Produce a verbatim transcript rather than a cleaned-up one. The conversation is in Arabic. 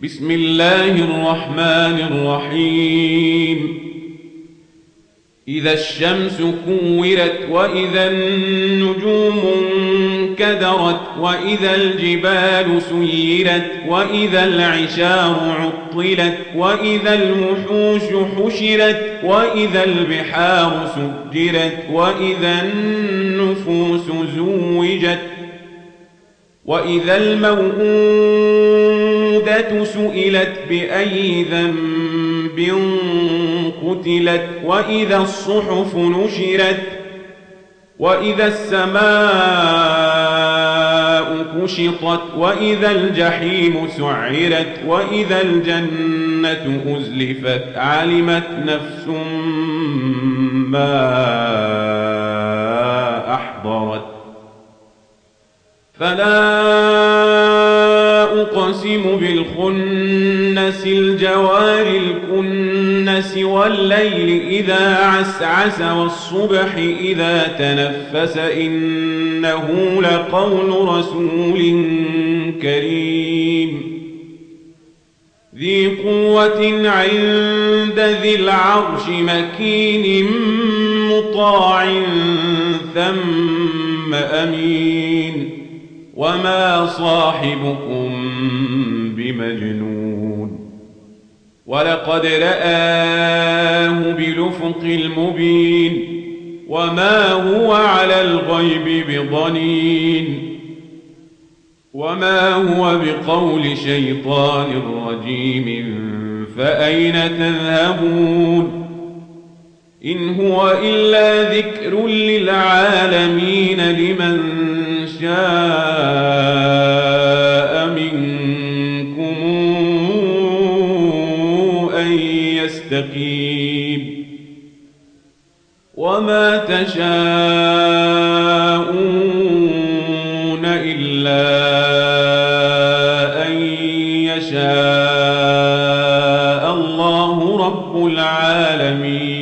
بسم الله الرحمن الرحيم إذا الشمس كورت وإذا النجوم انكدرت وإذا الجبال سيرت وإذا العشار عطلت وإذا الوحوش حشرت وإذا البحار سجرت وإذا النفوس زوجت وإذا الموءودة سئلت بأي ذنب قتلت وإذا الصحف نشرت وإذا السماء كشطت وإذا الجحيم سعرت وإذا الجنة أزلفت علمت نفس ما أحضرت فلا أقسم بالخنس الجوار الكنس والليل إذا عسعس والصبح إذا تنفس إنه لقول رسول كريم ذي قوة عند ذي العرش مكين مطاع ثم أمين وما صاحبكم بمجنون ولقد رآه بالأفق المبين وما هو على الغيب بضنين وما هو بقول شيطان رجيم فأين تذهبون إن هو إلا ذكر للعالمين لمن شاء منكم أن يستقيم وما تشاءون إلا أن يشاء الله رب العالمين.